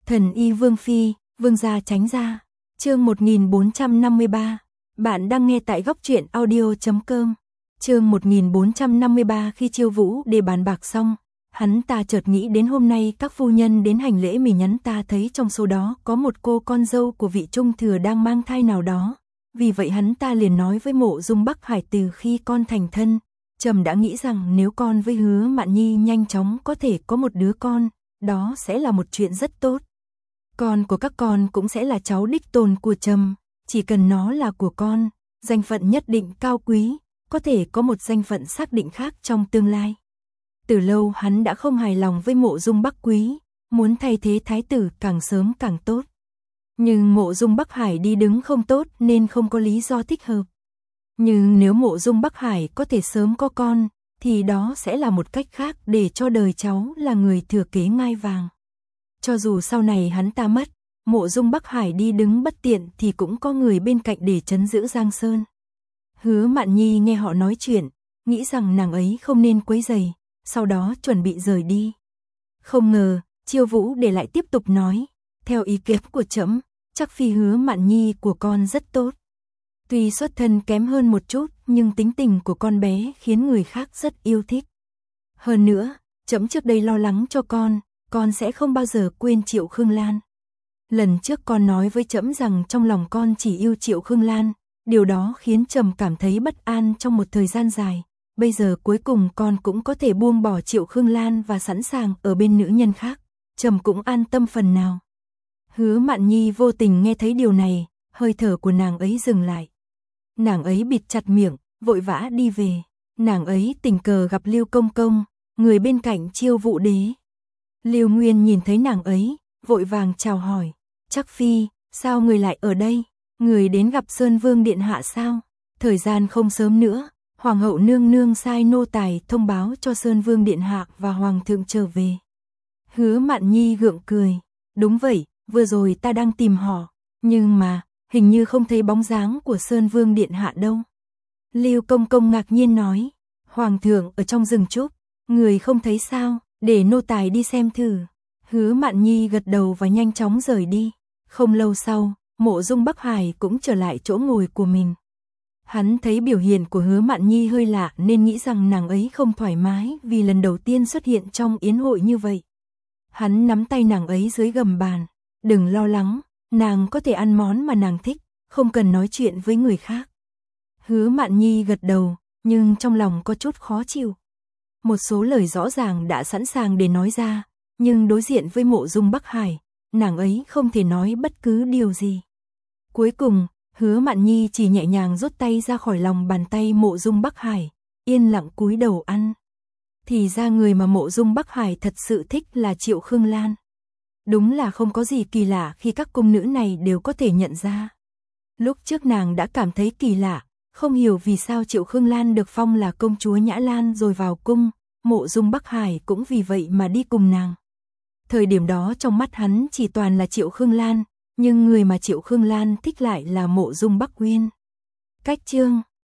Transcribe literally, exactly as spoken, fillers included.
Thần y Vương Phi, Vương gia tránh ra. Chương một nghìn bốn trăm năm mươi ba. Bạn đang nghe tại góc truyện audio chấm com. Chương một nghìn bốn trăm năm mươi ba. Khi Chiêu Vũ Đề bàn bạc xong, hắn ta chợt nghĩ đến hôm nay các phu nhân đến hành lễ mình nhắn ta thấy trong số đó có một cô con dâu của vị trung thừa đang mang thai nào đó. Vì vậy hắn ta liền nói với Mộ Dung Bắc Hải từ khi con thành thân, trẫm đã nghĩ rằng nếu con với Hứa Mạn Nhi nhanh chóng có thể có một đứa con, đó sẽ là một chuyện rất tốt. Con của các con cũng sẽ là cháu đích tôn của trẫm, chỉ cần nó là của con, danh phận nhất định cao quý, có thể có một danh phận xác định khác trong tương lai. Từ lâu hắn đã không hài lòng với Mộ Dung Bắc Quý, muốn thay thế thái tử càng sớm càng tốt. Nhưng Mộ Dung Bắc Hải đi đứng không tốt nên không có lý do thích hợp. Nhưng nếu Mộ Dung Bắc Hải có thể sớm có con, thì đó sẽ là một cách khác để cho đời cháu là người thừa kế ngai vàng. Cho dù sau này hắn ta mất, Mộ Dung Bắc Hải đi đứng bất tiện thì cũng có người bên cạnh để trấn giữ Giang Sơn. Hứa Mạn Nhi nghe họ nói chuyện, nghĩ rằng nàng ấy không nên quấy rầy, sau đó chuẩn bị rời đi. Không ngờ, Chiêu Vũ Đề lại tiếp tục nói, theo ý kiến của trẫm, chắc phi Hứa Mạn Nhi của con rất tốt. Tuy xuất thân kém hơn một chút, nhưng tính tình của con bé khiến người khác rất yêu thích. Hơn nữa, trẫm trước đây lo lắng cho con, con sẽ không bao giờ quên Triệu Khương Lan. Lần trước con nói với trẫm rằng trong lòng con chỉ yêu Triệu Khương Lan, điều đó khiến trẫm cảm thấy bất an trong một thời gian dài. Bây giờ cuối cùng con cũng có thể buông bỏ Triệu Khương Lan và sẵn sàng ở bên nữ nhân khác, trẫm cũng an tâm phần nào. Hứa Mạn Nhi vô tình nghe thấy điều này, hơi thở của nàng ấy dừng lại. Nàng ấy bịt chặt miệng, vội vã đi về. Nàng ấy tình cờ gặp Lưu Công Công, người bên cạnh Chiêu Vũ Đế. Lưu Nguyên nhìn thấy nàng ấy, vội vàng chào hỏi, chắc phi, sao người lại ở đây? Người đến gặp Sơn Vương Điện Hạ sao? Thời gian không sớm nữa, Hoàng hậu nương nương sai nô tài thông báo cho Sơn Vương Điện Hạ và Hoàng thượng trở về. Hứa Mạn Nhi gượng cười, đúng vậy, vừa rồi ta đang tìm họ, nhưng mà, hình như không thấy bóng dáng của Sơn Vương Điện Hạ đâu. Lưu Công Công ngạc nhiên nói, Hoàng thượng ở trong rừng trúc, người không thấy sao, để nô tài đi xem thử. Hứa Mạn Nhi gật đầu và nhanh chóng rời đi. Không lâu sau, Mộ Dung Bắc Hải cũng trở lại chỗ ngồi của mình. Hắn thấy biểu hiện của Hứa Mạn Nhi hơi lạ nên nghĩ rằng nàng ấy không thoải mái vì lần đầu tiên xuất hiện trong yến hội như vậy. Hắn nắm tay nàng ấy dưới gầm bàn, đừng lo lắng, nàng có thể ăn món mà nàng thích, không cần nói chuyện với người khác. Hứa Mạn Nhi gật đầu, nhưng trong lòng có chút khó chịu. Một số lời rõ ràng đã sẵn sàng để nói ra, nhưng đối diện với Mộ Dung Bắc Hải, nàng ấy không thể nói bất cứ điều gì. Cuối cùng, Hứa Mạn Nhi chỉ nhẹ nhàng rút tay ra khỏi lòng bàn tay Mộ Dung Bắc Hải, yên lặng cúi đầu ăn. Thì ra người mà Mộ Dung Bắc Hải thật sự thích là Triệu Khương Lan. Đúng là không có gì kỳ lạ khi các cung nữ này đều có thể nhận ra. Lúc trước nàng đã cảm thấy kỳ lạ, không hiểu vì sao Triệu Khương Lan được phong là công chúa Nhã Lan rồi vào cung, Mộ Dung Bắc Hải cũng vì vậy mà đi cùng nàng. Thời điểm đó trong mắt hắn chỉ toàn là Triệu Khương Lan, nhưng người mà Triệu Khương Lan thích lại là Mộ Dung Bắc Uyên. Cách chương